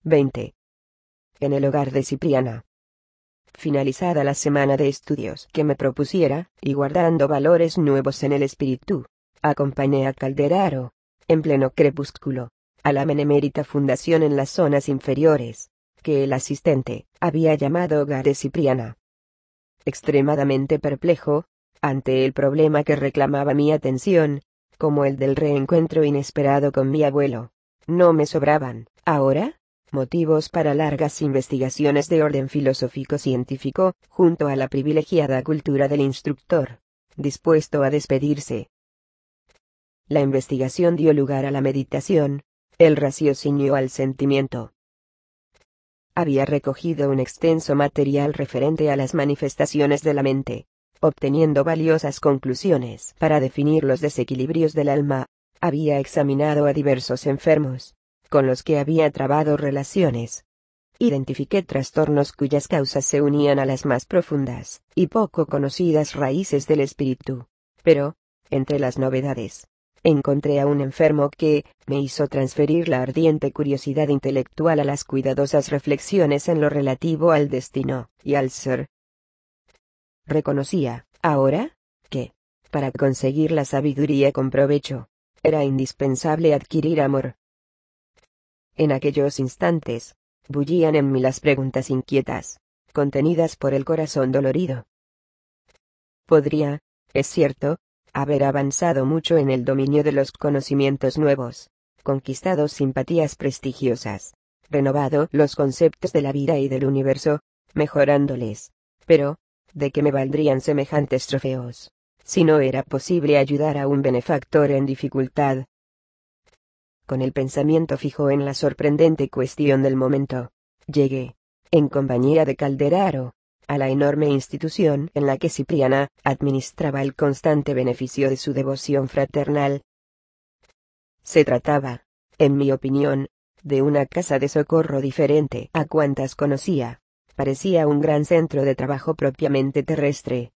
20. En el hogar de Cipriana. Finalizada la semana de estudios que me propusiera, y guardando valores nuevos en el espíritu, acompañé a Calderaro, en pleno crepúsculo, a la benemérita fundación en las zonas inferiores, que el asistente había llamado hogar de Cipriana. Extremadamente perplejo, ante el problema que reclamaba mi atención, como el del reencuentro inesperado con mi abuelo, no me sobraban, ahora, motivos para largas investigaciones de orden filosófico-científico, junto a la privilegiada cultura del instructor, dispuesto a despedirse. La investigación dio lugar a la meditación, el raciocinio al sentimiento. Había recogido un extenso material referente a las manifestaciones de la mente, obteniendo valiosas conclusiones para definir los desequilibrios del alma. Había examinado a diversos enfermos, con los que había trabado relaciones. Identifiqué trastornos cuyas causas se unían a las más profundas y poco conocidas raíces del espíritu. Pero, entre las novedades, encontré a un enfermo que me hizo transferir la ardiente curiosidad intelectual a las cuidadosas reflexiones en lo relativo al destino y al ser. Reconocía, ahora, que, para conseguir la sabiduría con provecho, era indispensable adquirir amor. En aquellos instantes, bullían en mí las preguntas inquietas, contenidas por el corazón dolorido. Podría, es cierto, haber avanzado mucho en el dominio de los conocimientos nuevos, conquistado simpatías prestigiosas, renovado los conceptos de la vida y del universo, mejorándoles, pero, ¿de qué me valdrían semejantes trofeos, si no era posible ayudar a un benefactor en dificultad? Con el pensamiento fijo en la sorprendente cuestión del momento, llegué, en compañía de Calderaro, a la enorme institución en la que Cipriana administraba el constante beneficio de su devoción fraternal. Se trataba, en mi opinión, de una casa de socorro diferente a cuantas conocía. Parecía un gran centro de trabajo propiamente terrestre.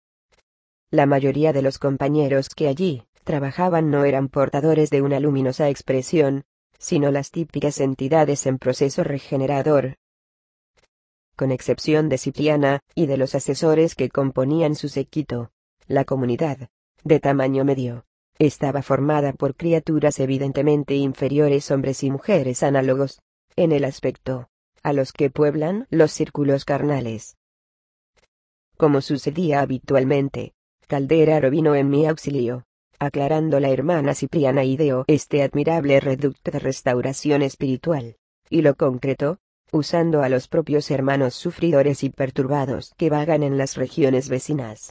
La mayoría de los compañeros que allí trabajaban no eran portadores de una luminosa expresión, sino las típicas entidades en proceso regenerador. Con excepción de Cipriana y de los asesores que componían su séquito, la comunidad, de tamaño medio, estaba formada por criaturas evidentemente inferiores, hombres y mujeres análogos, en el aspecto, a los que pueblan los círculos carnales. Como sucedía habitualmente, Calderaro vino en mi auxilio, aclarando la hermana Cipriana ideó este admirable reducto de restauración espiritual, y lo concretó, usando a los propios hermanos sufridores y perturbados que vagan en las regiones vecinas.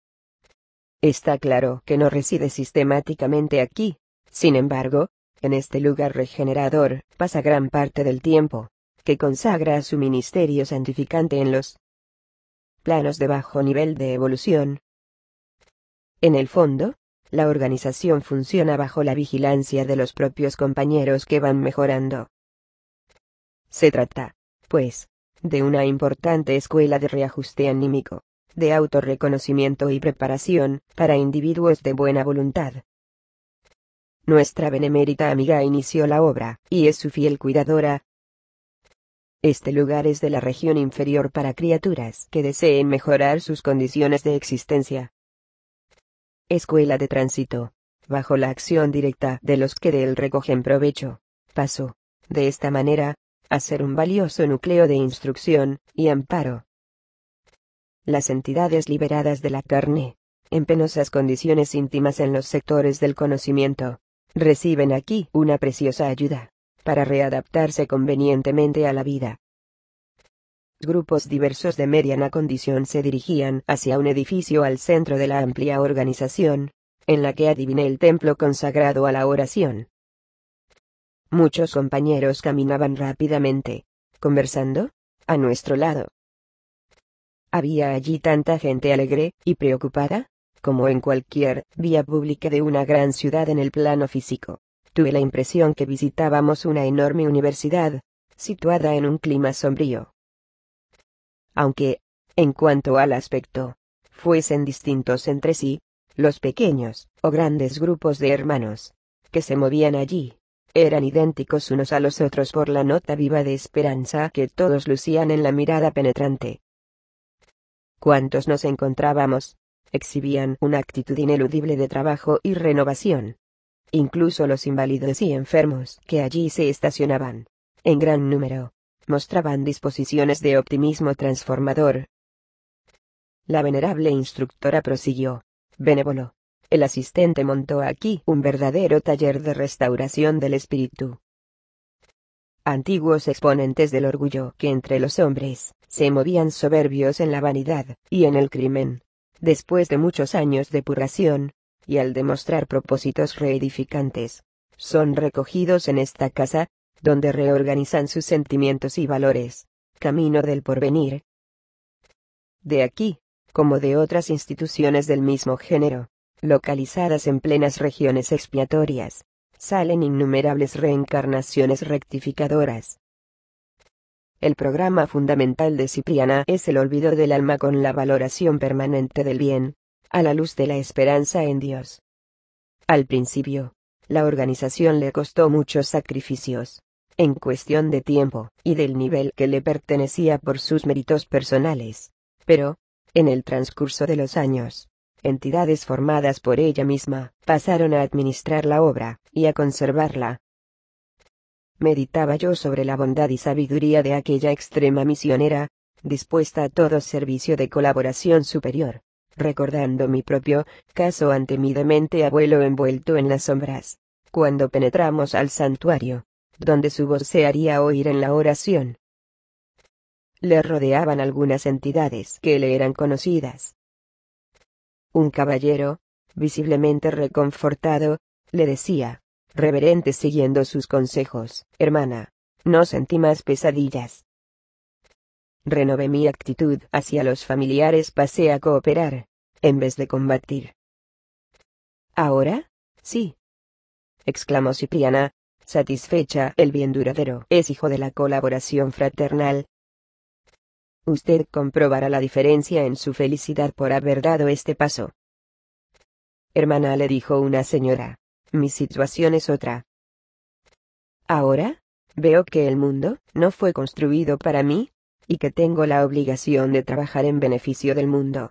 Está claro que no reside sistemáticamente aquí, sin embargo, en este lugar regenerador, pasa gran parte del tiempo que consagra a su ministerio santificante en los planos de bajo nivel de evolución. En el fondo, la organización funciona bajo la vigilancia de los propios compañeros que van mejorando. Se trata, pues, de una importante escuela de reajuste anímico, de autorreconocimiento y preparación para individuos de buena voluntad. Nuestra benemérita amiga inició la obra, y es su fiel cuidadora. Este lugar es de la región inferior para criaturas que deseen mejorar sus condiciones de existencia. Escuela de tránsito, bajo la acción directa de los que de él recogen provecho, pasó, de esta manera, a ser un valioso núcleo de instrucción y amparo. Las entidades liberadas de la carne, en penosas condiciones íntimas en los sectores del conocimiento, reciben aquí una preciosa ayuda para readaptarse convenientemente a la vida. Grupos diversos de mediana condición se dirigían hacia un edificio al centro de la amplia organización, en la que adiviné el templo consagrado a la oración. Muchos compañeros caminaban rápidamente, conversando, a nuestro lado. Había allí tanta gente alegre y preocupada, como en cualquier vía pública de una gran ciudad en el plano físico. Tuve la impresión que visitábamos una enorme universidad, situada en un clima sombrío. Aunque, en cuanto al aspecto, fuesen distintos entre sí, los pequeños o grandes grupos de hermanos que se movían allí eran idénticos unos a los otros por la nota viva de esperanza que todos lucían en la mirada penetrante. Cuantos nos encontrábamos, exhibían una actitud ineludible de trabajo y renovación. Incluso los inválidos y enfermos que allí se estacionaban, en gran número, mostraban disposiciones de optimismo transformador. La venerable instructora prosiguió: benévolo, el asistente montó aquí un verdadero taller de restauración del espíritu. Antiguos exponentes del orgullo que entre los hombres se movían soberbios en la vanidad y en el crimen, después de muchos años de purgación, y al demostrar propósitos reedificantes, son recogidos en esta casa, donde reorganizan sus sentimientos y valores, camino del porvenir. De aquí, como de otras instituciones del mismo género, localizadas en plenas regiones expiatorias, salen innumerables reencarnaciones rectificadoras. El programa fundamental de Cipriana es el olvido del alma con la valoración permanente del bien, a la luz de la esperanza en Dios. Al principio, la organización le costó muchos sacrificios, en cuestión de tiempo y del nivel que le pertenecía por sus méritos personales, pero, en el transcurso de los años, entidades formadas por ella misma pasaron a administrar la obra y a conservarla. Meditaba yo sobre la bondad y sabiduría de aquella extrema misionera, dispuesta a todo servicio de colaboración superior, recordando mi propio caso ante mi demente abuelo envuelto en las sombras, cuando penetramos al santuario, donde su voz se haría oír en la oración. Le rodeaban algunas entidades que le eran conocidas. Un caballero, visiblemente reconfortado, le decía, reverente siguiendo sus consejos: hermana, no sentí más pesadillas. Renové mi actitud hacia los familiares, pasé a cooperar, en vez de combatir. ¿Ahora? Sí, exclamó Cipriana, satisfecha. El bien duradero es hijo de la colaboración fraternal. Usted comprobará la diferencia en su felicidad por haber dado este paso. Hermana, le dijo una señora, mi situación es otra. Ahora, veo que el mundo no fue construido para mí, y que tengo la obligación de trabajar en beneficio del mundo.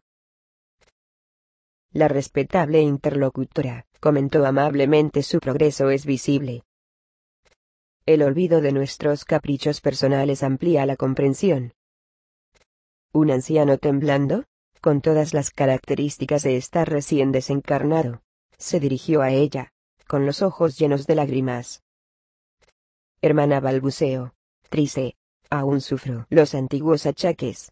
La respetable interlocutora comentó amablemente: su progreso es visible. El olvido de nuestros caprichos personales amplía la comprensión. Un anciano temblando, con todas las características de estar recién desencarnado, se dirigió a ella, con los ojos llenos de lágrimas. Hermana, balbuceó, triste, aún sufro los antiguos achaques.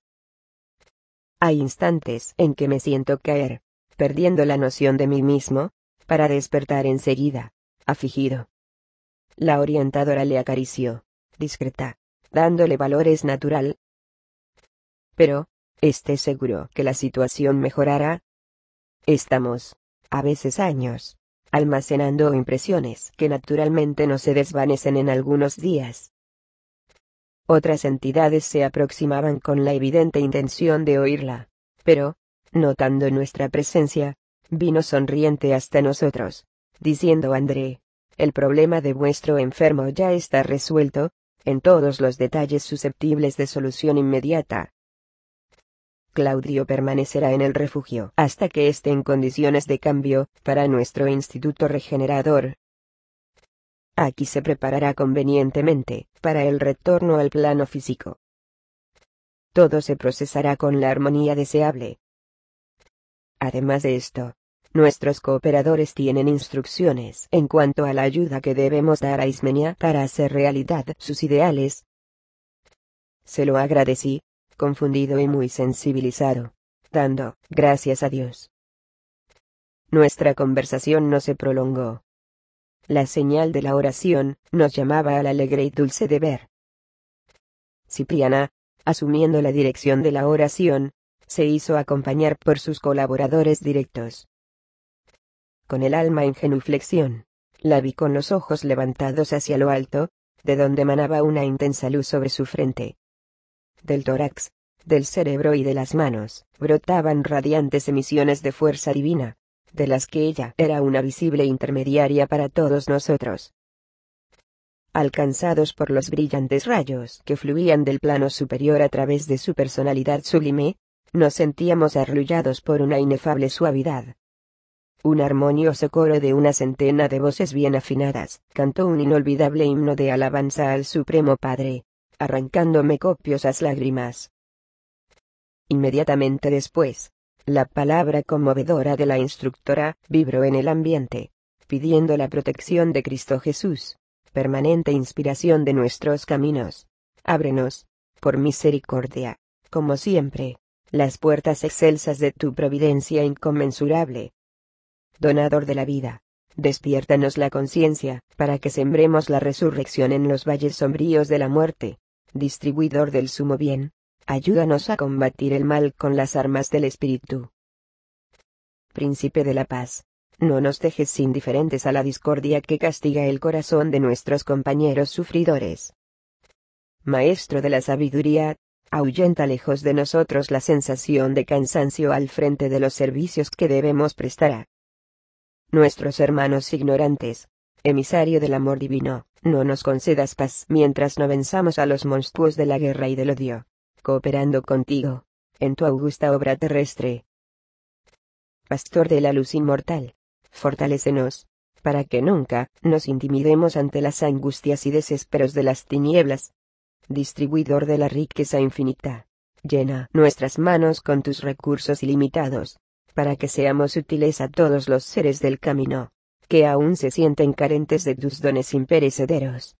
Hay instantes en que me siento caer, perdiendo la noción de mí mismo, para despertar enseguida, afligido. La orientadora le acarició, discreta, dándole valor. Es natural. Pero, esté seguro que la situación mejorará. Estamos, a veces años, almacenando impresiones que naturalmente no se desvanecen en algunos días. Otras entidades se aproximaban con la evidente intención de oírla, pero, notando nuestra presencia, vino sonriente hasta nosotros, diciendo: André, el problema de vuestro enfermo ya está resuelto, en todos los detalles susceptibles de solución inmediata. Claudio permanecerá en el refugio hasta que esté en condiciones de cambio para nuestro instituto regenerador. Aquí se preparará convenientemente para el retorno al plano físico. Todo se procesará con la armonía deseable. Además de esto, nuestros cooperadores tienen instrucciones en cuanto a la ayuda que debemos dar a Ismenia para hacer realidad sus ideales. Se lo agradecí, confundido y muy sensibilizado, dando gracias a Dios. Nuestra conversación no se prolongó. La señal de la oración nos llamaba al alegre y dulce deber. Cipriana, asumiendo la dirección de la oración, se hizo acompañar por sus colaboradores directos. Con el alma en genuflexión, la vi con los ojos levantados hacia lo alto, de donde emanaba una intensa luz sobre su frente. Del tórax, del cerebro y de las manos, brotaban radiantes emisiones de fuerza divina, de las que ella era una visible intermediaria para todos nosotros. alcanzados por los brillantes rayos que fluían del plano superior a través de su personalidad sublime, nos sentíamos arrullados por una inefable suavidad. Un armonioso coro de una centena de voces bien afinadas cantó un inolvidable himno de alabanza al Supremo Padre, arrancándome copiosas lágrimas. Inmediatamente después, la palabra conmovedora de la instructora vibró en el ambiente, pidiendo la protección de Cristo Jesús, permanente inspiración de nuestros caminos. Ábrenos, por misericordia, como siempre, las puertas excelsas de tu providencia inconmensurable. Donador de la vida, despiértanos la conciencia, para que sembremos la resurrección en los valles sombríos de la muerte. Distribuidor del sumo bien, ayúdanos a combatir el mal con las armas del Espíritu. Príncipe de la paz, no nos dejes indiferentes a la discordia que castiga el corazón de nuestros compañeros sufridores. Maestro de la sabiduría, ahuyenta lejos de nosotros la sensación de cansancio al frente de los servicios que debemos prestar a nuestros hermanos ignorantes. Emisario del amor divino, no nos concedas paz mientras no venzamos a los monstruos de la guerra y del odio, cooperando contigo, en tu augusta obra terrestre. Pastor de la luz inmortal, fortalécenos, para que nunca nos intimidemos ante las angustias y desesperos de las tinieblas. Distribuidor de la riqueza infinita, llena nuestras manos con tus recursos ilimitados, para que seamos útiles a todos los seres del camino, que aún se sienten carentes de tus dones imperecederos.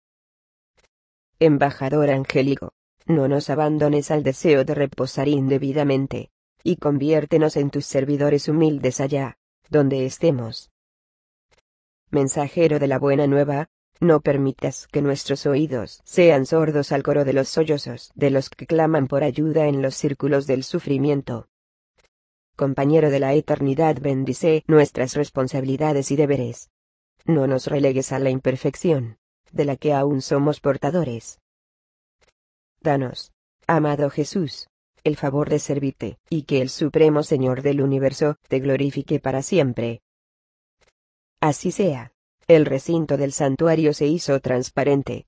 Embajador angélico, no nos abandones al deseo de reposar indebidamente, y conviértenos en tus servidores humildes allá, donde estemos. Mensajero de la buena nueva, no permitas que nuestros oídos sean sordos al coro de los sollozos de los que claman por ayuda en los círculos del sufrimiento. Compañero de la eternidad, bendice nuestras responsabilidades y deberes. No nos relegues a la imperfección, de la que aún somos portadores. Danos, amado Jesús, el favor de servirte, y que el Supremo Señor del Universo te glorifique para siempre. Así sea. El recinto del santuario se hizo transparente.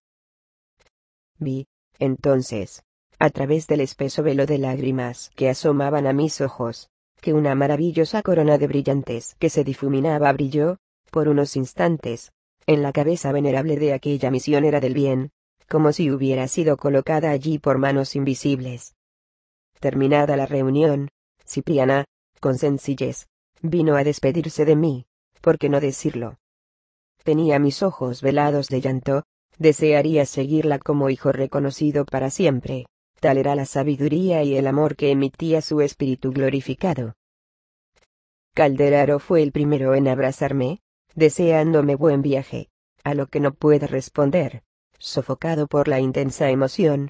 Vi, entonces, a través del espeso velo de lágrimas que asomaban a mis ojos, que una maravillosa corona de brillantes que se difuminaba brilló, por unos instantes, en la cabeza venerable de aquella misionera del bien, como si hubiera sido colocada allí por manos invisibles. Terminada la reunión, Cipriana, con sencillez, vino a despedirse de mí, ¿por qué no decirlo? Tenía mis ojos velados de llanto, desearía seguirla como hijo reconocido para siempre. Tal era la sabiduría y el amor que emitía su espíritu glorificado. Calderaro fue el primero en abrazarme, deseándome buen viaje, a lo que no pude responder, sofocado por la intensa emoción.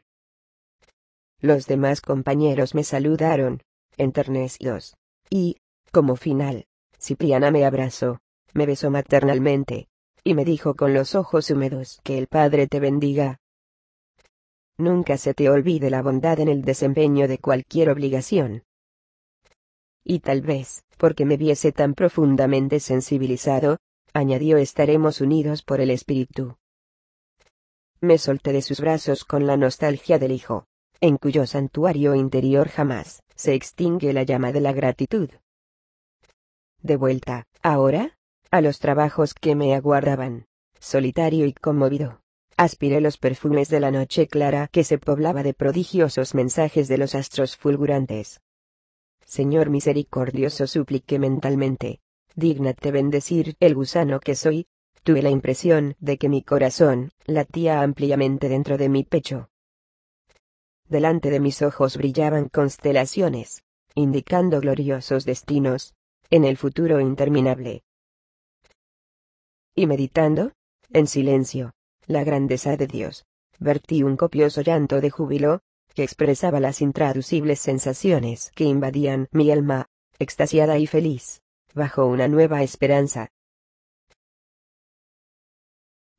Los demás compañeros me saludaron, enternecidos, y, como final, Cipriana me abrazó, me besó maternalmente, y me dijo con los ojos húmedos que el Padre te bendiga. Nunca se te olvide la bondad en el desempeño de cualquier obligación. Y tal vez, porque me viese tan profundamente sensibilizado, añadió, estaremos unidos por el Espíritu. Me solté de sus brazos con la nostalgia del hijo, en cuyo santuario interior jamás se extingue la llama de la gratitud. De vuelta, ahora, a los trabajos que me aguardaban, solitario y conmovido. Aspiré los perfumes de la noche clara que se poblaba de prodigiosos mensajes de los astros fulgurantes. Señor misericordioso, supliqué mentalmente, dígnate bendecir el gusano que soy. Tuve la impresión de que mi corazón latía ampliamente dentro de mi pecho. Delante de mis ojos brillaban constelaciones, indicando gloriosos destinos, en el futuro interminable. Y meditando, en silencio, la grandeza de Dios, vertí un copioso llanto de júbilo, que expresaba las intraducibles sensaciones que invadían mi alma, extasiada y feliz, bajo una nueva esperanza.